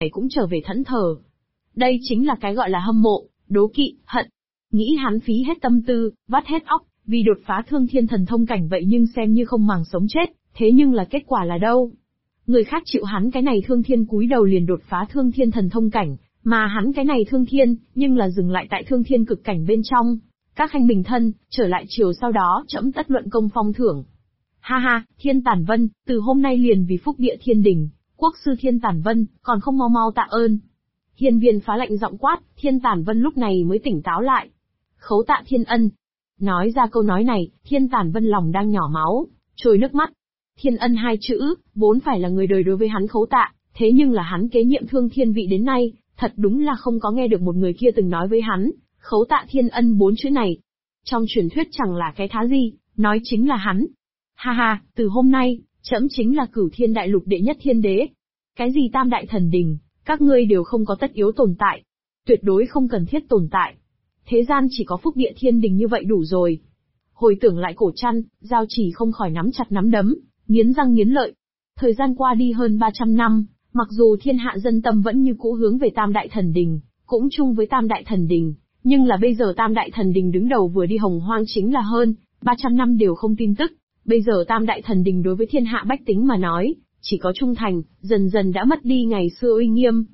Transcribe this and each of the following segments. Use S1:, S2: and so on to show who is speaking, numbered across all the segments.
S1: cũng trở về thẫn thờ. Đây chính là cái gọi là hâm mộ, đố kỵ, hận. Nghĩ hắn phí hết tâm tư, vắt hết óc, vì đột phá thương thiên thần thông cảnh vậy nhưng xem như không màng sống chết, thế nhưng là kết quả là đâu? Người khác chịu hắn cái này thương thiên cúi đầu liền đột phá thương thiên thần thông cảnh, mà hắn cái này thương thiên, nhưng là dừng lại tại thương thiên cực cảnh bên trong. Các khanh bình thân, trở lại chiều sau đó trẫm tất luận công phong thưởng. Ha ha, Thiên Tản Vân, từ hôm nay liền vì phúc địa thiên đình, quốc sư Thiên Tản Vân, còn không mau mau tạ ơn. Hiên viên phá lạnh giọng quát, Thiên Tản Vân lúc này mới tỉnh táo lại. Khấu tạ thiên ân. Nói ra câu nói này, Thiên Tản Vân lòng đang nhỏ máu, trôi nước mắt. Thiên ân hai chữ, vốn phải là người đời đối với hắn khấu tạ, thế nhưng là hắn kế nhiệm thương thiên vị đến nay, thật đúng là không có nghe được một người kia từng nói với hắn, khấu tạ thiên ân bốn chữ này. Trong truyền thuyết chẳng là cái thá gì, nói chính là hắn. Ha ha, từ hôm nay, trẫm chính là Cửu Thiên Đại Lục đệ nhất thiên đế. Cái gì tam đại thần đình, các ngươi đều không có tất yếu tồn tại. Tuyệt đối không cần thiết tồn tại. Thế gian chỉ có phúc địa thiên đình như vậy đủ rồi. Hồi tưởng lại Cổ Trăn, Giao Chỉ không khỏi nắm chặt nắm đấm, nghiến răng nghiến lợi. Thời gian qua đi hơn 300 năm, mặc dù thiên hạ dân tâm vẫn như cũ hướng về tam đại thần đình, cũng chung với tam đại thần đình, nhưng là bây giờ tam đại thần đình đứng đầu vừa đi hồng hoang chính là hơn 300 năm đều không tin tức. Bây giờ tam đại thần đình đối với thiên hạ bách tính mà nói, chỉ có trung thành, dần dần đã mất đi ngày xưa uy nghiêm.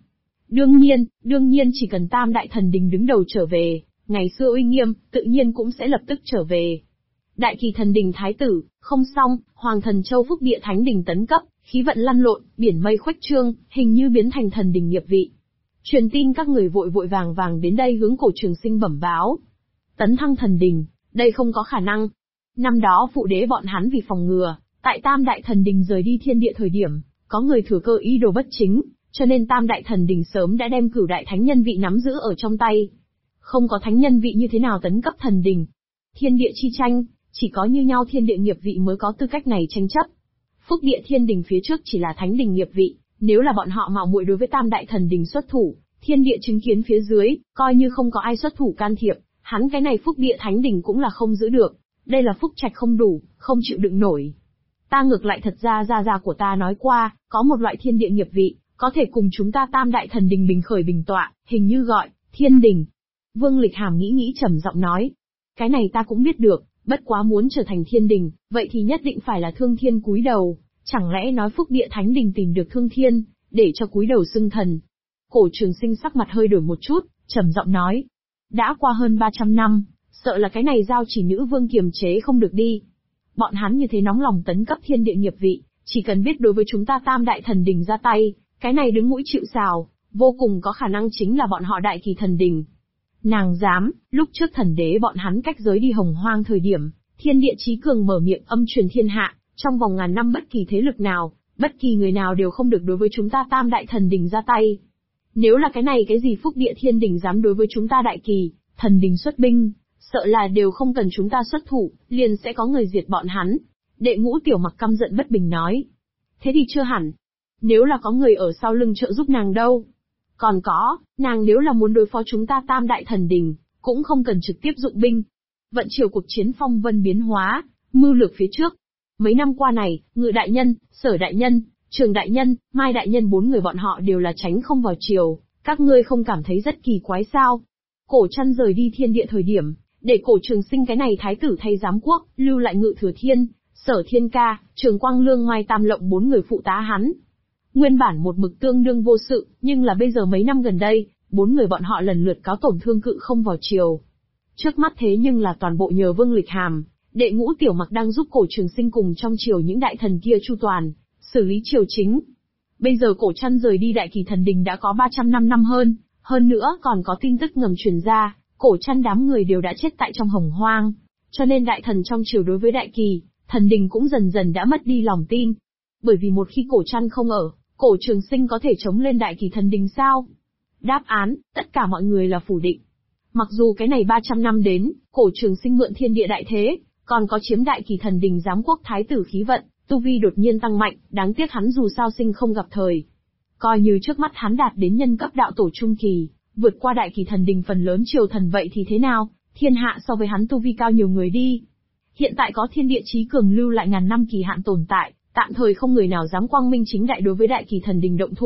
S1: Đương nhiên chỉ cần tam đại thần đình đứng đầu trở về, ngày xưa uy nghiêm, tự nhiên cũng sẽ lập tức trở về. Đại Kỳ thần đình thái tử, không xong, Hoàng Thần Châu phúc địa thánh đình tấn cấp, khí vận lăn lộn, biển mây khuếch trương, hình như biến thành thần đình nghiệp vị. Truyền tin các người vội vội vàng đến đây hướng Cổ Trường Sinh bẩm báo. Tấn thăng thần đình, đây không có khả năng. Năm đó phụ đế bọn hắn vì phòng ngừa, tại tam đại thần đình rời đi thiên địa thời điểm, có người thừa cơ ý đồ bất chính, cho nên tam đại thần đình sớm đã đem cửu đại thánh nhân vị nắm giữ ở trong tay. Không có thánh nhân vị như thế nào tấn cấp thần đình? Thiên địa chi tranh, chỉ có như nhau thiên địa nghiệp vị mới có tư cách này tranh chấp. Phúc địa thiên đình phía trước chỉ là thánh đình nghiệp vị, nếu là bọn họ mạo muội đối với tam đại thần đình xuất thủ, thiên địa chứng kiến phía dưới, coi như không có ai xuất thủ can thiệp, hắn cái này phúc địa thánh đình cũng là không giữ được. Đây là phúc trạch không đủ, không chịu đựng nổi. Ta ngược lại thật ra gia của ta nói qua, có một loại thiên địa nghiệp vị, có thể cùng chúng ta tam đại thần đình bình khởi bình tọa, hình như gọi, thiên đình. Vương Lịch Hàm nghĩ trầm giọng nói. Cái này ta cũng biết được, bất quá muốn trở thành thiên đình, vậy thì nhất định phải là thương thiên cúi đầu, chẳng lẽ nói phúc địa thánh đình tìm được thương thiên, để cho cúi đầu xưng thần. Cổ Trường Sinh sắc mặt hơi đổi một chút, trầm giọng nói. Đã qua hơn 300 năm, sợ là cái này Giao Chỉ nữ vương kiềm chế không được đi. Bọn hắn như thế nóng lòng tấn cấp thiên địa nghiệp vị, chỉ cần biết đối với chúng ta tam đại thần đình ra tay, cái này đứng mũi chịu sào, vô cùng có khả năng chính là bọn họ Đại Kỳ thần đình. Nàng dám, lúc trước thần đế bọn hắn cách giới đi hồng hoang thời điểm, thiên địa chí cường mở miệng âm truyền thiên hạ, trong vòng ngàn năm bất kỳ thế lực nào, bất kỳ người nào đều không được đối với chúng ta tam đại thần đình ra tay. Nếu là cái này cái gì phúc địa thiên đình dám đối với chúng ta Đại Kỳ thần đình xuất binh, sợ là đều không cần chúng ta xuất thủ, liền sẽ có người diệt bọn hắn. Đệ Ngũ Tiểu Mặc căm giận bất bình nói. Thế thì chưa hẳn. Nếu là có người ở sau lưng trợ giúp nàng đâu? Còn có, nàng nếu là muốn đối phó chúng ta tam đại thần đình, cũng không cần trực tiếp dụng binh. Vận chiều cuộc chiến phong vân biến hóa, mưu lược phía trước. Mấy năm qua này, Ngự đại nhân, Sở đại nhân, Trường đại nhân, Mai đại nhân bốn người bọn họ đều là tránh không vào chiều, các ngươi không cảm thấy rất kỳ quái sao? Cổ Trăn rời đi thiên địa thời điểm, để Cổ Trường Sinh cái này thái tử thay giám quốc, lưu lại Ngự Thừa Thiên, Sở Thiên Ca, Trường Quang Lương Mai Tam Lộng bốn người phụ tá hắn. Nguyên bản một mực tương đương vô sự, nhưng là bây giờ mấy năm gần đây, bốn người bọn họ lần lượt cáo tổn thương cự không vào chiều. Trước mắt thế nhưng là toàn bộ nhờ Vương Lịch Hàm, Đệ Ngũ Tiểu Mặc đang giúp Cổ Trường Sinh cùng trong triều những đại thần kia chu toàn, xử lý triều chính. Bây giờ Cổ Trăn rời đi Đại Kỳ thần đình đã có 305 năm hơn nữa còn có tin tức ngầm truyền ra, Cổ Trăn đám người đều đã chết tại trong hồng hoang, cho nên đại thần trong triều đối với Đại Kỳ thần đình cũng dần dần đã mất đi lòng tin. Bởi vì một khi Cổ Trăn không ở, Cổ Trường Sinh có thể chống lên Đại Kỳ thần đình sao? Đáp án, tất cả mọi người là phủ định. Mặc dù cái này 300 năm đến, Cổ Trường Sinh mượn thiên địa đại thế, còn có chiếm Đại Kỳ thần đình giám quốc thái tử khí vận, tu vi đột nhiên tăng mạnh, đáng tiếc hắn dù sao sinh không gặp thời. Coi như trước mắt hắn đạt đến nhân cấp đạo tổ trung kỳ, vượt qua Đại Kỳ thần đình phần lớn triều thần vậy thì thế nào, thiên hạ so với hắn tu vi cao nhiều người đi. Hiện tại có thiên địa chí cường lưu lại ngàn năm kỳ hạn tồn tại, tạm thời không người nào dám quang minh chính đại đối với Đại Kỳ thần đình động thủ,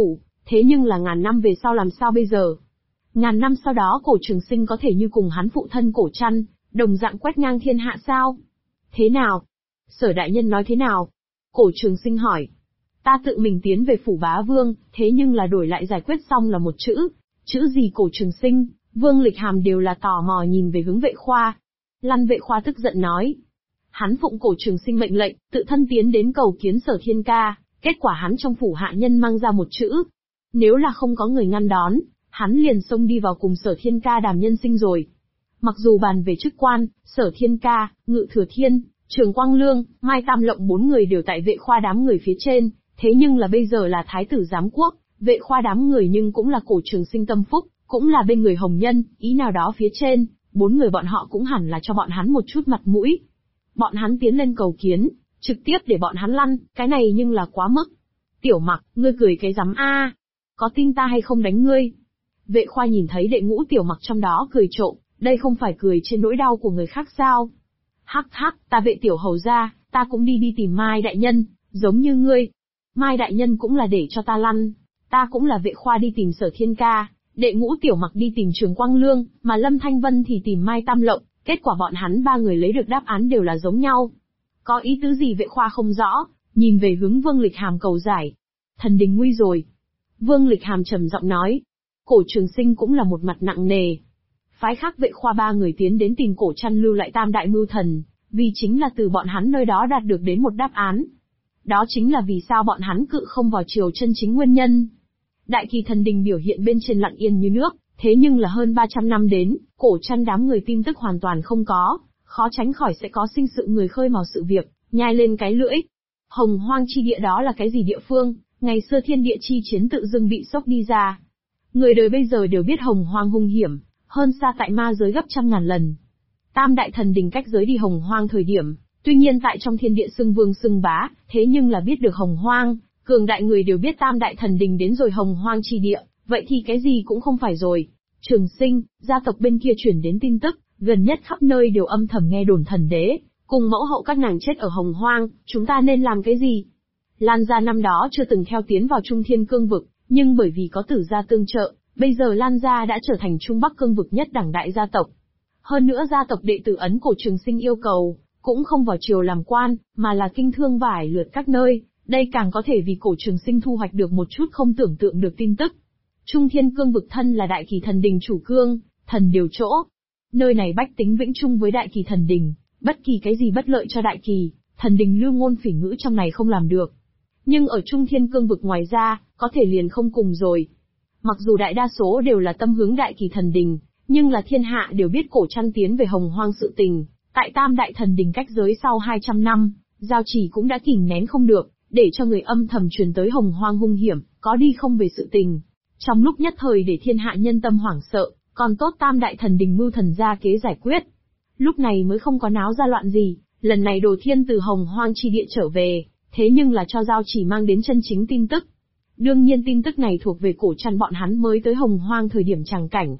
S1: Thế nhưng là ngàn năm về sau làm sao bây giờ? Ngàn năm sau đó Cổ Trường Sinh có thể như cùng hắn phụ thân Cổ Trăn, đồng dạng quét ngang thiên hạ sao? Thế nào? Sở đại nhân nói thế nào? Cổ Trường Sinh hỏi. Ta tự mình tiến về phủ bá vương, thế nhưng là đổi lại giải quyết xong là một chữ. Chữ gì? Cổ Trường Sinh, Vương Lịch Hàm đều là tò mò nhìn về hướng Vệ Khoa. Lăn Vệ Khoa tức giận nói. Hắn phụng Cổ Trường Sinh mệnh lệnh, tự thân tiến đến cầu kiến Sở Thiên Ca, kết quả hắn trong phủ hạ nhân mang ra một chữ. Nếu là không có người ngăn đón, hắn liền xông đi vào cùng Sở Thiên Ca đàm nhân sinh rồi. Mặc dù bàn về chức quan, Sở Thiên Ca, Ngự Thừa Thiên, Trường Quang Lương, Mai Tam Lộng 4 người đều tại Vệ Khoa đám người phía trên, thế nhưng là bây giờ là Thái tử giám quốc, Vệ Khoa đám người nhưng cũng là Cổ Trường Sinh tâm phúc, cũng là bên người Hồng Nhân, ý nào đó phía trên, 4 người bọn họ cũng hẳn là cho bọn hắn một chút mặt mũi. Bọn hắn tiến lên cầu kiến, trực tiếp để bọn hắn lăn, cái này nhưng là quá mức. Tiểu Mặc, ngươi cười cái rắm a? Có tin ta hay không đánh ngươi? Vệ Khoa nhìn thấy đệ ngũ Tiểu Mặc trong đó cười trộm, đây không phải cười trên nỗi đau của người khác sao? Hắc hắc, ta Vệ tiểu hầu gia, ta cũng đi tìm Mai đại nhân, giống như ngươi. Mai đại nhân cũng là để cho ta lăn, ta cũng là Vệ Khoa đi tìm Sở Thiên Ca, đệ ngũ Tiểu Mặc đi tìm Trường Quang Lương, mà Lâm Thanh Vân thì tìm Mai Tam Lộng, kết quả bọn hắn 3 người lấy được đáp án đều là giống nhau. Có ý tứ gì? Vệ Khoa không rõ, nhìn về hướng Vương Lịch Hàm cầu giải. Thần đình nguy rồi. Vương Lịch Hàm trầm giọng nói. Cổ Trường Sinh cũng là một mặt nặng nề. Phái khác Vệ Khoa 3 người tiến đến tìm Cổ Trăn lưu lại tam đại mưu thần, vì chính là từ bọn hắn nơi đó đạt được đến một đáp án. Đó chính là vì sao bọn hắn cự không vào triều chân chính nguyên nhân. Đại Kỳ Thần Đình biểu hiện bên trên lặng yên như nước, thế nhưng là hơn 300 năm đến, Cổ Trăn đám người tin tức hoàn toàn không có, khó tránh khỏi sẽ có sinh sự người khơi mào sự việc, nhai lên cái lưỡi. Hồng Hoang chi địa đó là cái gì địa phương? Ngày xưa thiên địa chi chiến tự dưng bị sốc đi ra. Người đời bây giờ đều biết Hồng Hoang hung hiểm, hơn xa tại ma giới gấp trăm ngàn lần. Tam đại thần đình cách giới đi Hồng Hoang thời điểm, tuy nhiên tại trong thiên địa xưng vương xưng bá, thế nhưng là biết được Hồng Hoang, cường đại người đều biết tam đại thần đình đến rồi Hồng Hoang chi địa, vậy thì cái gì cũng không phải rồi. Trường Sinh, gia tộc bên kia chuyển đến tin tức, gần nhất khắp nơi đều âm thầm nghe đồn thần đế, cùng mẫu hậu các nàng chết ở Hồng Hoang, chúng ta nên làm cái gì? Lan gia năm đó chưa từng theo tiến vào Trung Thiên Cương vực, nhưng bởi vì có Tử gia tương trợ, bây giờ Lan gia đã trở thành Trung Bắc Cương vực nhất đẳng đại gia tộc. Hơn nữa gia tộc đệ tử ấn Cổ Trường Sinh yêu cầu, cũng không vào triều làm quan, mà là kinh thương vải lượt các nơi, đây càng có thể vì Cổ Trường Sinh thu hoạch được một chút không tưởng tượng được tin tức. Trung Thiên Cương vực thân là Đại Kỳ Thần Đình chủ cương, thần điều chỗ. Nơi này bách tính vĩnh chung với Đại Kỳ Thần Đình, bất kỳ cái gì bất lợi cho Đại Kỳ Thần Đình lưu ngôn phỉ ngữ trong này không làm được. Nhưng ở Trung Thiên Cương vực ngoài ra, có thể liền không cùng rồi. Mặc dù đại đa số đều là tâm hướng Đại Kỳ Thần Đình, nhưng là thiên hạ đều biết Cổ Trăn tiến về Hồng Hoang sự tình, tại Tam Đại Thần Đình cách giới sau 200 năm, giao chỉ cũng đã kìm nén không được, để cho người âm thầm truyền tới Hồng Hoang hung hiểm, có đi không về sự tình. Trong lúc nhất thời để thiên hạ nhân tâm hoảng sợ, còn tốt Tam Đại Thần Đình mưu thần ra kế giải quyết. Lúc này mới không có náo ra loạn gì, lần này Đồ Thiên từ Hồng Hoang chi địa trở về, thế nhưng là cho giao chỉ mang đến chân chính tin tức. Đương nhiên tin tức này thuộc về Cổ Trăn bọn hắn mới tới Hồng Hoang thời điểm tràng cảnh.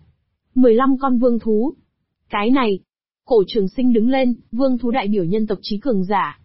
S1: 15 con vương thú. Cái này, Cổ Trường Sinh đứng lên, vương thú đại biểu nhân tộc trí cường giả.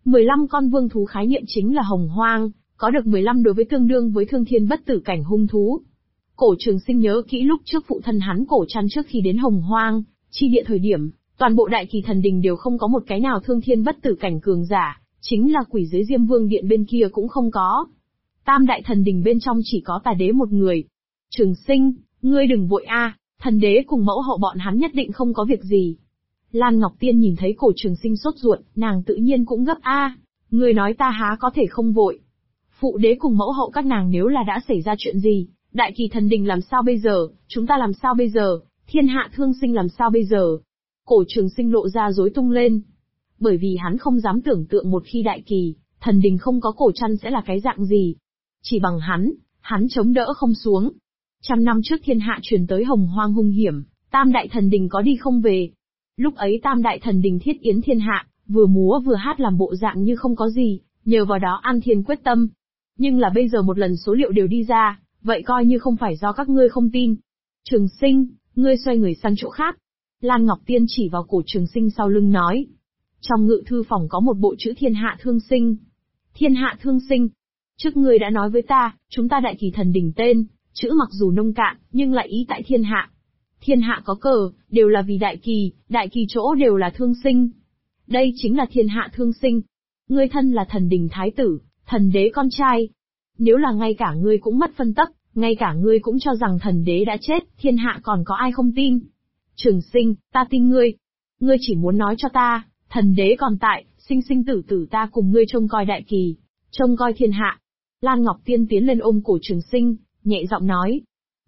S1: 15 con vương thú khái niệm chính là Hồng Hoang, có được 15 đối với tương đương với thương thiên bất tử cảnh hung thú. Cổ Trường Sinh nhớ kỹ lúc trước phụ thân hắn Cổ Trăn trước khi đến Hồng Hoang, chi địa thời điểm, toàn bộ Đại Kỳ Thần Đình đều không có một cái nào thương thiên bất tử cảnh cường giả, chính là quỷ giới Diêm Vương Điện bên kia cũng không có. Tam Đại Thần Đình bên trong chỉ có Tà Đế một người. Trường Sinh, ngươi đừng vội a, thần đế cùng mẫu hậu bọn hắn nhất định không có việc gì. Lan Ngọc Tiên nhìn thấy Cổ Trường Sinh sốt ruột, nàng tự nhiên cũng gấp a, ngươi nói ta há có thể không vội. Phụ đế cùng mẫu hậu các nàng nếu là đã xảy ra chuyện gì, Đại Kỳ Thần Đình làm sao bây giờ, chúng ta làm sao bây giờ, thiên hạ thương sinh làm sao bây giờ? Cổ Trường Sinh lộ ra rối tung lên. Bởi vì hắn không dám tưởng tượng một khi Đại Kỳ Thần Đình không có Cổ Trăn sẽ là cái dạng gì. Chỉ bằng hắn chống đỡ không xuống. 100 năm trước thiên hạ truyền tới Hồng Hoang hung hiểm, Tam Đại Thần Đình có đi không về. Lúc ấy Tam Đại Thần Đình thiết yến thiên hạ, vừa múa vừa hát làm bộ dạng như không có gì, nhờ vào đó an thiên quyết tâm. Nhưng là bây giờ một lần số liệu đều đi ra, vậy coi như không phải do các ngươi không tin. Trường Sinh, ngươi xoay người sang chỗ khác. Lan Ngọc Tiên chỉ vào Cổ Trường Sinh sau lưng nói. Trong ngự thư phòng có một bộ chữ thiên hạ thương sinh. Thiên hạ thương sinh. Trước ngươi đã nói với ta, chúng ta Đại Kỳ Thần Đình tên, chữ mặc dù nông cạn, nhưng lại ý tại thiên hạ. Thiên hạ có cờ, đều là vì đại kỳ chỗ đều là thương sinh. Đây chính là thiên hạ thương sinh. Ngươi thân là thần đình thái tử, thần đế con trai. Nếu là ngay cả ngươi cũng mất phân tắc, ngay cả ngươi cũng cho rằng thần đế đã chết, thiên hạ còn có ai không tin? Trường Sinh, ta tin ngươi. Ngươi chỉ muốn nói cho ta, thần đế còn tại, sinh sinh tử tử ta cùng ngươi trông coi đại kỳ, trông coi thiên hạ. Lan Ngọc Tiên tiến lên ôm cổ Trường Sinh, nhẹ giọng nói.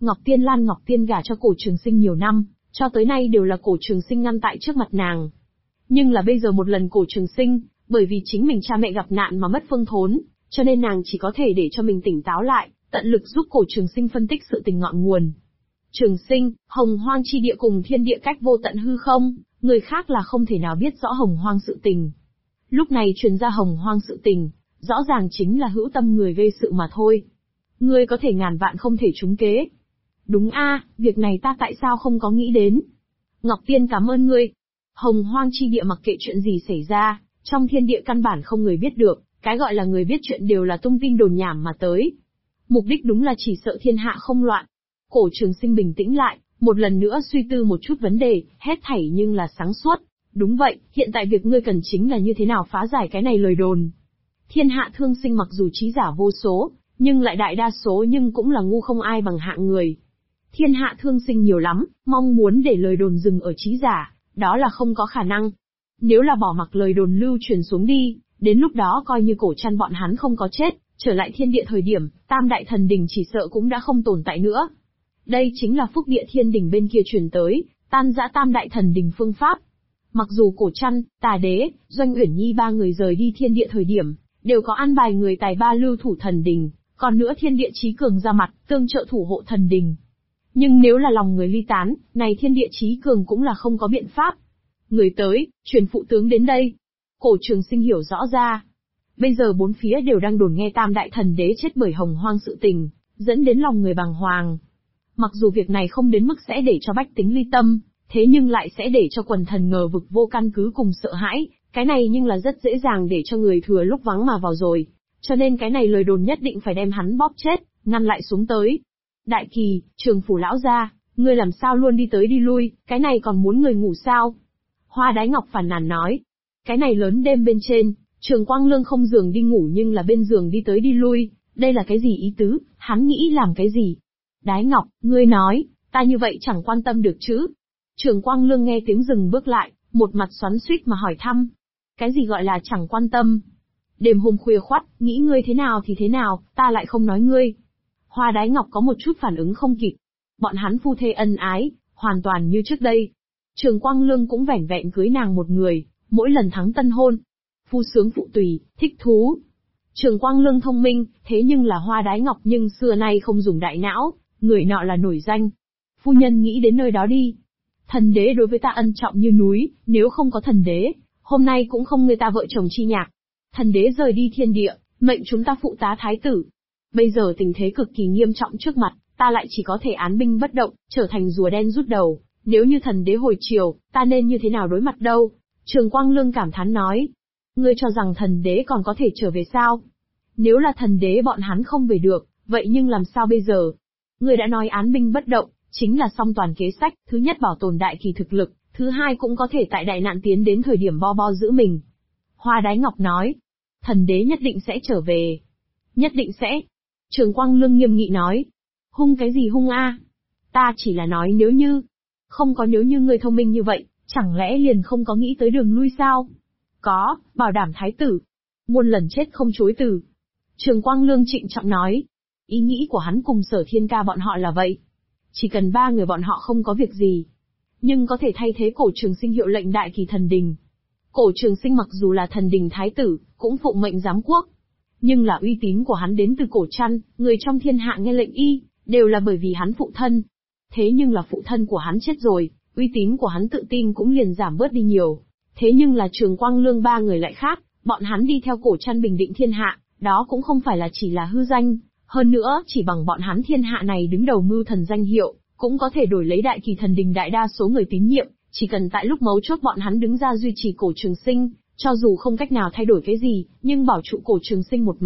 S1: Lan Ngọc Tiên gả cho cổ Trường Sinh nhiều năm, cho tới nay đều là cổ Trường Sinh ngăn tại trước mặt nàng. Nhưng là bây giờ một lần cổ Trường Sinh, bởi vì chính mình cha mẹ gặp nạn mà mất phương thốn, cho nên nàng chỉ có thể để cho mình tỉnh táo lại, tận lực giúp cổ Trường Sinh phân tích sự tình ngọn nguồn. Trường Sinh, Hồng Hoang chi địa cùng thiên địa cách vô tận hư không, người khác là không thể nào biết rõ Hồng Hoang sự tình. Lúc này truyền ra Hồng Hoang sự tình, rõ ràng chính là hữu tâm người gây sự mà thôi. Ngươi có thể ngàn vạn không thể trúng kế. Đúng a, việc này ta tại sao không có nghĩ đến? Ngọc Tiên cảm ơn ngươi. Hồng Hoang chi địa mặc kệ chuyện gì xảy ra, trong thiên địa căn bản không người biết được, cái gọi là người biết chuyện đều là tung tin đồn nhảm mà tới. Mục đích đúng là chỉ sợ thiên hạ không loạn. Cổ Trường Sinh bình tĩnh lại, một lần nữa suy tư một chút vấn đề, hết thảy nhưng là sáng suốt. Đúng vậy, hiện tại việc ngươi cần chính là như thế nào phá giải cái này lời đồn. Thiên hạ thương sinh mặc dù trí giả vô số, nhưng lại đại đa số nhưng cũng là ngu không ai bằng hạng người. Thiên hạ thương sinh nhiều lắm, mong muốn để lời đồn dừng ở trí giả, đó là không có khả năng. Nếu là bỏ mặc lời đồn lưu truyền xuống đi, đến lúc đó coi như cổ chăn bọn hắn không có chết, trở lại thiên địa thời điểm, Tam Đại Thần Đình chỉ sợ cũng đã không tồn tại nữa. Đây chính là phúc địa thiên đình bên kia truyền tới, tan rã Tam Đại Thần Đình phương pháp. Mặc dù cổ chăn, Tà Đế, Doanh Uyển Nhi ba người rời đi thiên địa thời điểm, đều có an bài người tài ba lưu thủ thần đình, còn nữa thiên địa chí cường ra mặt, tương trợ thủ hộ thần đình. Nhưng nếu là lòng người ly tán, này thiên địa chí cường cũng là không có biện pháp. Người tới, truyền phụ tướng đến đây. Cổ Trường Sinh hiểu rõ ra. Bây giờ bốn phía đều đang đồn nghe Tam Đại Thần Đế chết bởi Hồng Hoang sự tình, dẫn đến lòng người bàng hoàng. Mặc dù việc này không đến mức sẽ để cho bách tính ly tâm, thế nhưng lại sẽ để cho quần thần ngờ vực vô căn cứ cùng sợ hãi, cái này nhưng là rất dễ dàng để cho người thừa lúc vắng mà vào rồi. Cho nên cái này lời đồn nhất định phải đem hắn bóp chết, ngăn lại xuống tới. Đại Kỳ, Trường Phủ lão gia, ngươi làm sao luôn đi tới đi lui, cái này còn muốn người ngủ sao? Hoa Đái Ngọc phàn nàn nói. Cái này lớn đêm bên trên, Trường Quang Lương không giường đi ngủ nhưng là bên giường đi tới đi lui, đây là cái gì ý tứ, hắn nghĩ làm cái gì? Đái Ngọc, ngươi nói, ta như vậy chẳng quan tâm được chứ? Trường Quang Lương nghe tiếng dừng bước lại, một mặt xoắn xuýt mà hỏi thăm. Cái gì gọi là chẳng quan tâm? Đêm hôm khuya khoắt, nghĩ ngươi thế nào thì thế nào, ta lại không nói ngươi. Hoa Đái Ngọc có một chút phản ứng không kịp. Bọn hắn phu thê ân ái, hoàn toàn như trước đây. Trường Quang Lương cũng vẻn vẹn cưới nàng một người, mỗi lần thắng tân hôn. Phu sướng phụ tùy, thích thú. Trường Quang Lương thông minh, thế nhưng là Hoa Đái Ngọc nhưng xưa nay không dùng đại não, người nọ là nổi danh. Phu nhân nghĩ đến nơi đó đi. Thần đế đối với ta ân trọng như núi, nếu không có thần đế, hôm nay cũng không người ta vợ chồng chi nhạc. Thần đế rời đi thiên địa, mệnh chúng ta phụ tá thái tử. Bây giờ tình thế cực kỳ nghiêm trọng trước mặt, ta lại chỉ có thể án binh bất động, trở thành rùa đen rút đầu. Nếu như thần đế hồi chiều, ta nên như thế nào đối mặt đâu? Trường Quang Lương cảm thán nói. Ngươi cho rằng thần đế còn có thể trở về sao? Nếu là thần đế bọn hắn không về được, vậy nhưng làm sao bây giờ? Ngươi đã nói án binh bất động, chính là song toàn kế sách, thứ nhất bảo tồn đại kỳ thực lực, thứ hai cũng có thể tại đại nạn tiến đến thời điểm bo giữ mình. Hoa Đái Ngọc nói. Thần đế nhất định sẽ trở về. Nhất định sẽ. Trường Quang Lương nghiêm nghị nói. Hung cái gì hung a? Ta chỉ là nói nếu như. Không có nếu như ngươi thông minh như vậy, chẳng lẽ liền không có nghĩ tới đường lui sao? Có, bảo đảm thái tử. Muôn lần chết không chối từ. Trường Quang Lương trịnh trọng nói. Ý nghĩ của hắn cùng Sở Thiên Ca bọn họ là vậy. Chỉ cần ba người bọn họ không có việc gì, nhưng có thể thay thế Cổ Trường Sinh hiệu lệnh Đại Kỳ Thần Đình. Cổ Trường Sinh mặc dù là thần đình thái tử, cũng phụng mệnh giám quốc. Nhưng là uy tín của hắn đến từ Cổ Trăn, người trong thiên hạ nghe lệnh y, đều là bởi vì hắn phụ thân. Thế nhưng là phụ thân của hắn chết rồi, uy tín của hắn tự tin cũng liền giảm bớt đi nhiều. Thế nhưng là Trường Quang Lương ba người lại khác, bọn hắn đi theo Cổ Trăn bình định thiên hạ, đó cũng không phải là chỉ là hư danh. Hơn nữa, chỉ bằng bọn hắn thiên hạ này đứng đầu mưu thần danh hiệu, cũng có thể đổi lấy Đại Kỳ Thần Đình đại đa số người tín nhiệm, chỉ cần tại lúc mấu chốt bọn hắn đứng ra duy trì Cổ Trường Sinh, cho dù không cách nào thay đổi cái gì, nhưng bảo trụ Cổ Trường Sinh một mạng,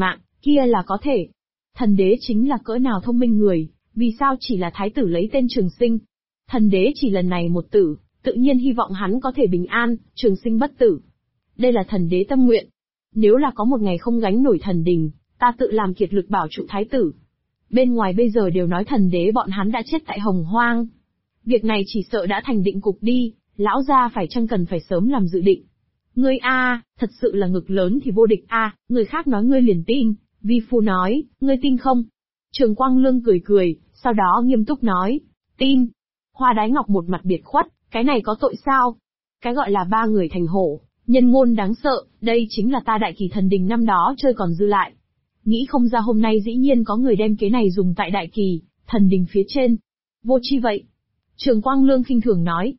S1: Kia là có thể. Thần đế chính là cỡ nào thông minh người, vì sao chỉ là thái tử lấy tên Trường Sinh? Thần đế chỉ lần này một tử, tự nhiên hy vọng hắn có thể bình an, trường sinh bất tử. Đây là thần đế tâm nguyện. Nếu là có một ngày không gánh nổi thần đình, ta tự làm kiệt lực bảo trụ thái tử. Bên ngoài bây giờ đều nói thần đế bọn hắn đã chết tại Hồng Hoang. Việc này chỉ sợ đã thành định cục đi, lão gia phải chăng cần phải sớm làm dự định. Ngươi thật sự là ngực lớn thì vô địch người khác nói ngươi liền tin, vi phu nói, ngươi tin không? Trường Quang Lương cười cười, sau đó nghiêm túc nói, tin. Hoa Đái Ngọc một mặt biệt khuất, cái này có tội sao? Cái gọi là ba người thành hổ, nhân ngôn đáng sợ, đây chính là ta Đại Kỳ Thần Đình năm đó chơi còn dư lại. Nghĩ không ra hôm nay dĩ nhiên có người đem kế này dùng tại Đại Kỳ Thần Đình phía trên. Vô chi vậy? Trường Quang Lương khinh thường nói.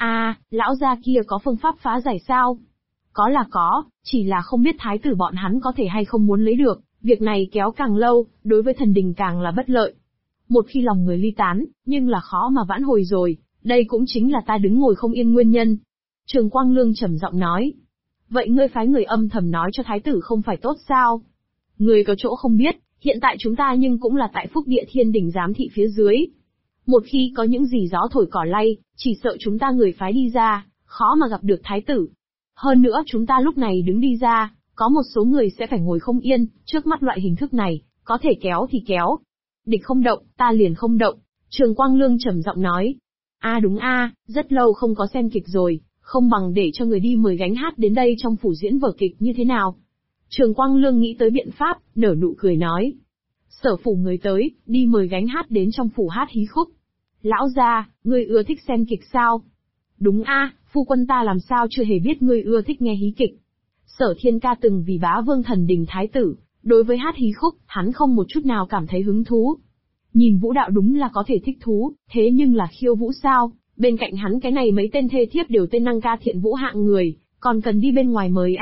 S1: Lão gia kia có phương pháp phá giải sao? Có là có, chỉ là không biết thái tử bọn hắn có thể hay không muốn lấy được, việc này kéo càng lâu, đối với thần đình càng là bất lợi. Một khi lòng người ly tán, nhưng là khó mà vãn hồi rồi, đây cũng chính là ta đứng ngồi không yên nguyên nhân. Trường Quang Lương trầm giọng nói. Vậy ngươi phái người âm thầm nói cho thái tử không phải tốt sao? Ngươi có chỗ không biết, hiện tại chúng ta nhưng cũng là tại Phúc Địa Thiên Đình giám thị phía dưới. Một khi có những gì gió thổi cỏ lay, chỉ sợ chúng ta người phái đi ra, khó mà gặp được thái tử. Hơn nữa chúng ta lúc này đứng đi ra, có một số người sẽ phải ngồi không yên, trước mắt loại hình thức này, có thể kéo thì kéo. Địch không động, ta liền không động, Trường Quang Lương trầm giọng nói. Đúng rất lâu không có xem kịch rồi, không bằng để cho người đi mời gánh hát đến đây trong phủ diễn vở kịch như thế nào? Trường Quang Lương nghĩ tới biện pháp, nở nụ cười nói. Sở phủ người tới, đi mời gánh hát đến trong phủ hát hí khúc. Lão gia, ngươi ưa thích xem kịch sao? Đúng phu quân ta làm sao chưa hề biết ngươi ưa thích nghe hí kịch. Sở Thiên Ca từng vì bá vương thần đình thái tử, đối với hát hí khúc, hắn không một chút nào cảm thấy hứng thú. Nhìn vũ đạo đúng là có thể thích thú, thế nhưng là khiêu vũ sao? Bên cạnh hắn cái này mấy tên thê thiếp đều tên năng ca thiện vũ hạng người, còn cần đi bên ngoài mời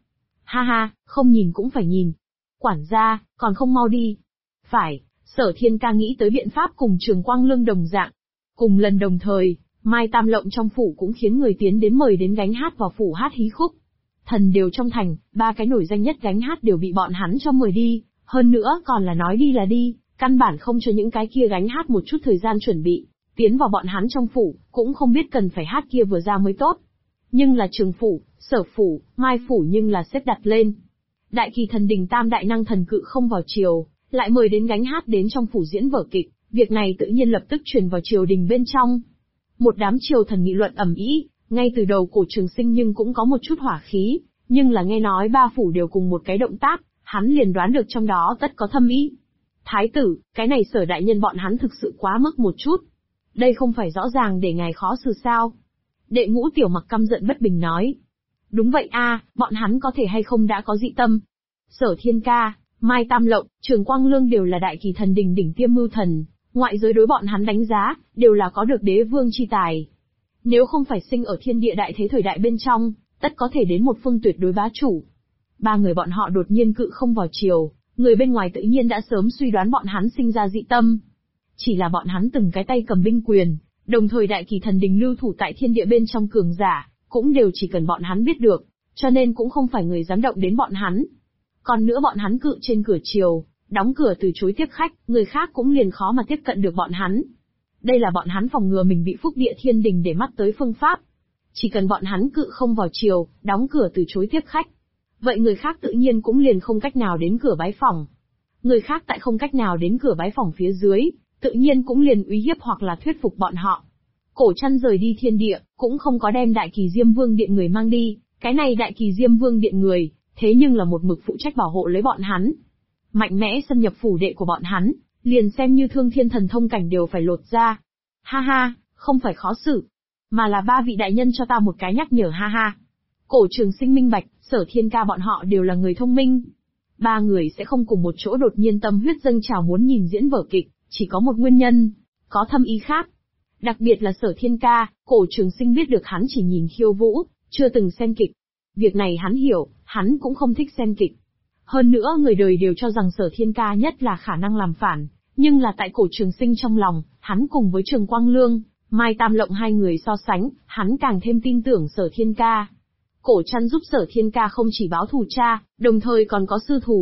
S1: Ha, không nhìn cũng phải nhìn. Quản gia, còn không mau đi. Phải, Sở Thiên Ca nghĩ tới biện pháp cùng Trường Quang Lương đồng dạng. Cùng lần đồng thời, Mai Tam Lộng trong phủ cũng khiến người tiến đến mời đến gánh hát vào phủ hát hí khúc. Thần đều trong thành, ba cái nổi danh nhất gánh hát đều bị bọn hắn cho mời đi, hơn nữa còn là nói đi là đi, căn bản không cho những cái kia gánh hát một chút thời gian chuẩn bị, tiến vào bọn hắn trong phủ, cũng không biết cần phải hát kia vừa ra mới tốt. Nhưng là Trường phủ, Sở phủ, Mai phủ nhưng là xếp đặt lên. Đại Kỳ Thần Đình tam đại năng thần cự không vào triều, lại mời đến gánh hát đến trong phủ diễn vở kịch, việc này tự nhiên lập tức truyền vào triều đình bên trong. Một đám triều thần nghị luận ầm ĩ, ngay từ đầu Cổ Trường Sinh nhưng cũng có một chút hỏa khí, nhưng là nghe nói ba phủ đều cùng một cái động tác, hắn liền đoán được trong đó tất có thâm ý. Thái tử, cái này Sở đại nhân bọn hắn thực sự quá mức một chút. Đây không phải rõ ràng để ngài khó xử sao? Đệ Ngũ Tiểu Mặc căm giận bất bình nói. Đúng vậy bọn hắn có thể hay không đã có dị tâm. Sở Thiên Ca, Mai Tam Lộng, Trường Quang Lương đều là Đại Kỳ Thần Đình đỉnh tiêm mưu thần, ngoại giới đối bọn hắn đánh giá, đều là có được đế vương chi tài. Nếu không phải sinh ở thiên địa đại thế thời đại bên trong, tất có thể đến một phương tuyệt đối bá chủ. Ba người bọn họ đột nhiên cự không vào triều, người bên ngoài tự nhiên đã sớm suy đoán bọn hắn sinh ra dị tâm. Chỉ là bọn hắn từng cái tay cầm binh quyền, đồng thời Đại Kỳ Thần Đình lưu thủ tại thiên địa bên trong cường giả, cũng đều chỉ cần bọn hắn biết được, cho nên cũng không phải người dám động đến bọn hắn. Còn nữa bọn hắn cự trên cửa triều, đóng cửa từ chối tiếp khách, người khác cũng liền khó mà tiếp cận được bọn hắn. Đây là bọn hắn phòng ngừa mình bị Phúc Địa Thiên Đình để mắt tới phương pháp. Chỉ cần bọn hắn cự không vào triều, đóng cửa từ chối tiếp khách. Vậy người khác tự nhiên cũng liền không cách nào đến cửa bái phỏng. Người khác tại không cách nào đến cửa bái phỏng phía dưới, tự nhiên cũng liền uy hiếp hoặc là thuyết phục bọn họ. Cổ Trăn rời đi thiên địa, cũng không có đem Đại Kỳ Diêm Vương Điện người mang đi, cái này Đại Kỳ Diêm Vương Điện người, thế nhưng là một mực phụ trách bảo hộ lấy bọn hắn. Mạnh mẽ xâm nhập phủ đệ của bọn hắn, liền xem như Thương Thiên Thần Thông cảnh đều phải lột ra. Ha, không phải khó xử, mà là ba vị đại nhân cho ta một cái nhắc nhở ha. Cổ Trường Sinh minh bạch, Sở Thiên Ca bọn họ đều là người thông minh. Ba người sẽ không cùng một chỗ đột nhiên tâm huyết dâng trào muốn nhìn diễn vở kịch, chỉ có một nguyên nhân, có thâm ý khác. Đặc biệt là Sở Thiên Ca, Cổ Trường Sinh biết được hắn chỉ nhìn khiêu vũ, chưa từng xem kịch. Việc này hắn hiểu, hắn cũng không thích xem kịch. Hơn nữa người đời đều cho rằng Sở Thiên Ca nhất là khả năng làm phản, nhưng là tại Cổ Trường Sinh trong lòng, hắn cùng với Trường Quang Lương, Mai Tam Lộng hai người so sánh, hắn càng thêm tin tưởng Sở Thiên Ca. Cổ Trăn giúp Sở Thiên Ca không chỉ báo thù cha, đồng thời còn có sư thù,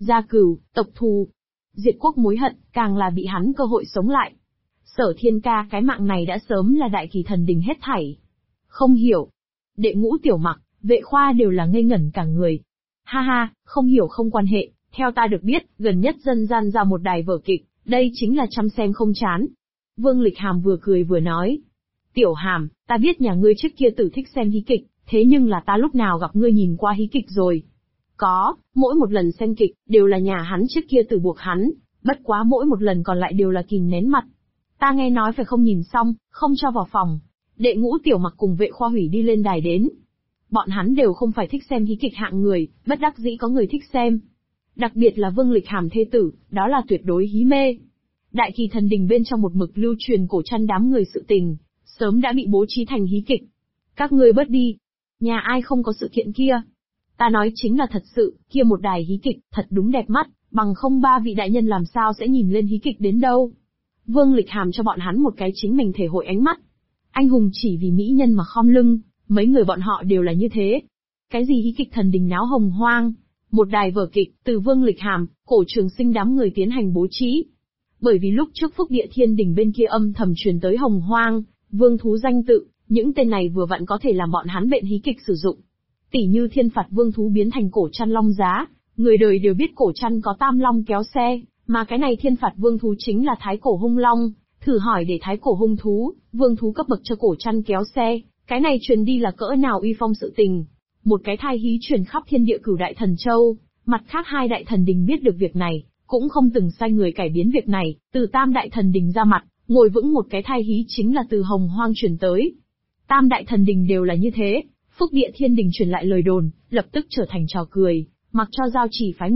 S1: gia cửu, tộc thù, diệt quốc mối hận, càng là bị hắn cơ hội sống lại. Sở Thiên ca cái mạng này đã sớm là đại kỳ thần đình hết thảy. Không hiểu. Đệ Ngũ Tiểu Mặc, Vệ Khoa đều là ngây ngẩn cả người. Ha ha, không hiểu không quan hệ, theo ta được biết, gần nhất dân gian ra một đài vở kịch, đây chính là chăm xem không chán. Vương Lịch Hàm vừa cười vừa nói. Tiểu Hàm, ta biết nhà ngươi trước kia tử thích xem hí kịch, thế nhưng là ta lúc nào gặp ngươi nhìn qua hí kịch rồi. Có, mỗi một lần xem kịch, đều là nhà hắn trước kia tử buộc hắn, bất quá mỗi một lần còn lại đều là kìm nén mặt. Ta nghe nói phải không nhìn xong, không cho vào phòng. Đệ Ngũ Tiểu Mặc cùng Vệ Khoa hủy đi lên đài đến. Bọn hắn đều không phải thích xem hí kịch hạng người, bất đắc dĩ có người thích xem. Đặc biệt là Vương Lịch Hàm thê tử, đó là tuyệt đối hí mê. Đại kỳ thần đình bên trong một mực lưu truyền cổ chăn đám người sự tình, sớm đã bị bố trí thành hí kịch. Các ngươi bớt đi. Nhà ai không có sự kiện kia? Ta nói chính là thật sự, kia một đài hí kịch, thật đúng đẹp mắt, bằng không ba vị đại nhân làm sao sẽ nhìn lên hí kịch đến đâu. Vương Lịch Hàm cho bọn hắn một cái chính mình thể hội ánh mắt. Anh hùng chỉ vì mỹ nhân mà khom lưng, mấy người bọn họ đều là như thế. Cái gì hí kịch thần đình náo hồng hoang? Một đài vở kịch, từ Vương Lịch Hàm, Cổ Trường Sinh đám người tiến hành bố trí. Bởi vì lúc trước Phúc Địa Thiên Đình bên kia âm thầm truyền tới hồng hoang, vương thú danh tự, những tên này vừa vặn có thể làm bọn hắn bện hí kịch sử dụng. Tỷ như thiên phạt vương thú biến thành cổ chăn long giá, người đời đều biết cổ chăn có tam long kéo xe, mà cái này thiên phạt vương thú chính là thái cổ hung long, thử hỏi để thái cổ hung thú, vương thú cấp bậc cho cổ chăn kéo xe, cái này truyền đi là cỡ nào uy phong sự tình. Một cái thai hí truyền khắp thiên địa Cửu Đại Thần Châu, mặt khác hai đại thần đình biết được việc này, cũng không từng sai người cải biến việc này, từ tam đại thần đình ra mặt, ngồi vững một cái thai hí chính là từ hồng hoang truyền tới. Tam đại thần đình đều là như thế, Phúc Địa Thiên Đình truyền lại lời đồn, lập tức trở thành trò cười, mặc cho giao chỉ phái